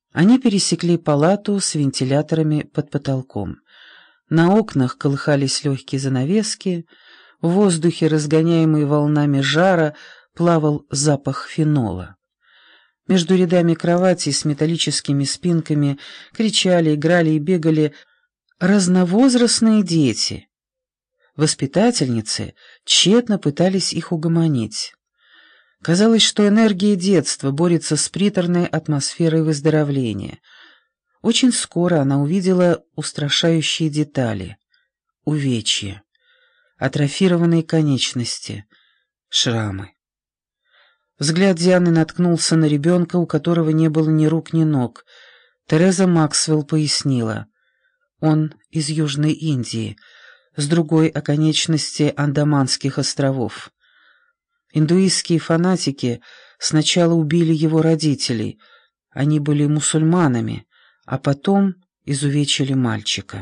Они пересекли палату с вентиляторами под потолком. На окнах колыхались легкие занавески, в воздухе, разгоняемый волнами жара, плавал запах фенола. Между рядами кроватей с металлическими спинками кричали, играли и бегали разновозрастные дети. Воспитательницы тщетно пытались их угомонить. Казалось, что энергия детства борется с приторной атмосферой выздоровления. Очень скоро она увидела устрашающие детали: увечья, атрофированные конечности, шрамы. Взгляд Дианы наткнулся на ребенка, у которого не было ни рук, ни ног. Тереза Максвелл пояснила: он из Южной Индии, с другой оконечности Андаманских островов. Индуистские фанатики сначала убили его родителей, они были мусульманами, а потом изувечили мальчика.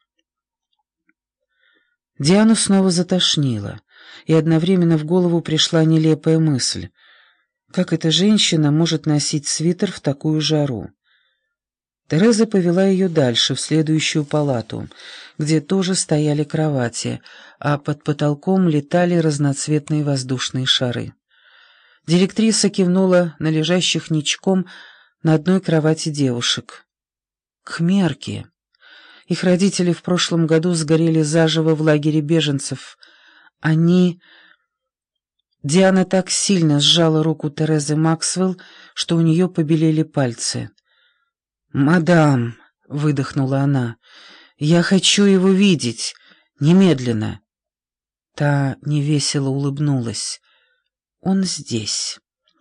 Диану снова затошнило, и одновременно в голову пришла нелепая мысль: как эта женщина может носить свитер в такую жару? Тереза повела ее дальше, в следующую палату, где тоже стояли кровати, а под потолком летали разноцветные воздушные шары. Директриса кивнула на лежащих ничком на одной кровати девушек. Кхмерки. Их родители в прошлом году сгорели заживо в лагере беженцев. Они... Диана так сильно сжала руку Терезы Максвелл, что у нее побелели пальцы. «Мадам», — выдохнула она, — «я хочу его видеть. Немедленно». Та невесело улыбнулась. «Он здесь».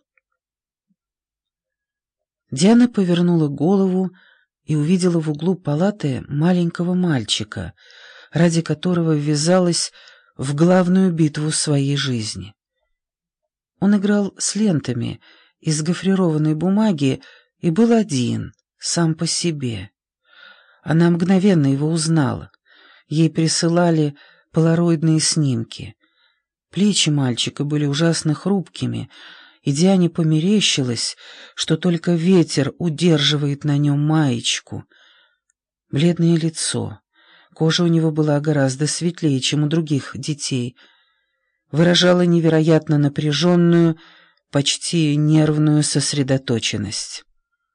Диана повернула голову и увидела в углу палаты маленького мальчика, ради которого ввязалась в главную битву своей жизни. Он играл с лентами из гофрированной бумаги и был один, сам по себе. Она мгновенно его узнала. Ей присылали полароидные снимки. Плечи мальчика были ужасно хрупкими, и Диане померещилось, что только ветер удерживает на нем маечку. Бледное лицо, кожа у него была гораздо светлее, чем у других детей, выражала невероятно напряженную, почти нервную сосредоточенность.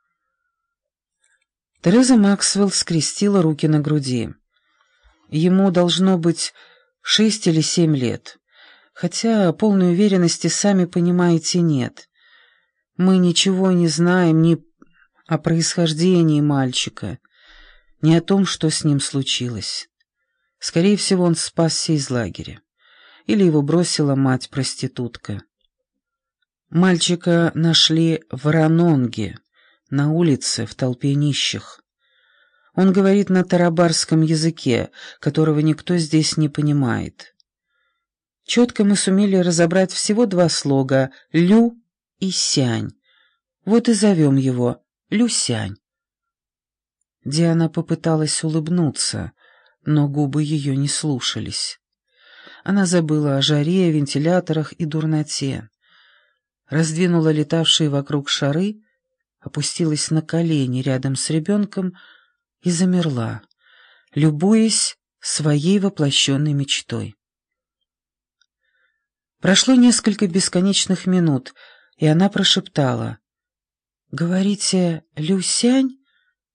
Тереза Максвелл скрестила руки на груди. Ему должно быть 6 или 7 лет, хотя полной уверенности, сами понимаете, нет. Мы ничего не знаем ни о происхождении мальчика, ни о том, что с ним случилось. Скорее всего, он спасся из лагеря. Или его бросила мать-проститутка. Мальчика нашли в Ранонге, на улице, в толпе нищих. Он говорит на тарабарском языке, которого никто здесь не понимает. Четко мы сумели разобрать всего 2 слога «лю» и «сянь». Вот и зовем его Люсянь. Диана попыталась улыбнуться, но губы ее не слушались. Она забыла о жаре, вентиляторах и дурноте. Раздвинула летавшие вокруг шары, опустилась на колени рядом с ребенком и замерла, любуясь своей воплощенной мечтой. Прошло несколько бесконечных минут, и она прошептала: «Говорите, Люсянь?»